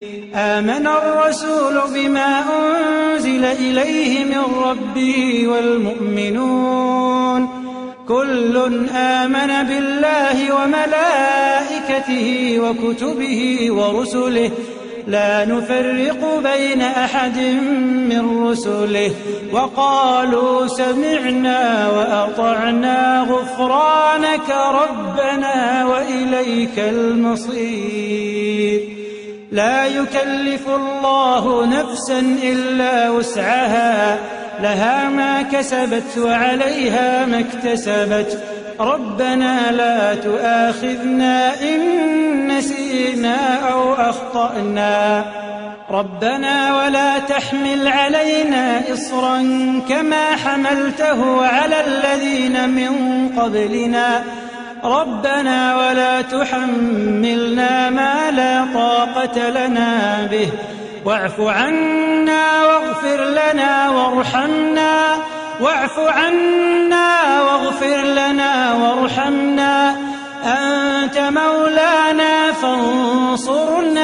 آمن الرسول بما أنزل إليه من ربه والمؤمنون كل آمن بالله وملائكته وكتبه ورسله لا نفرق بين أحد من رسله وقالوا سمعنا وأطعنا غفرانك ربنا وإليك المصير. لا يكلف الله نفسا إلا وسعها لها ما كسبت وعليها ما اكتسبت ربنا لا تؤاخذنا إن نسينا أو أخطأنا ربنا ولا تحمل علينا إصرا كما حملته على الذين من قبلنا ربنا ولا تحملنا ما لا طاقة لنا به واعف عنا واغفر لنا وارحمنا أنت مولانا فانصرنا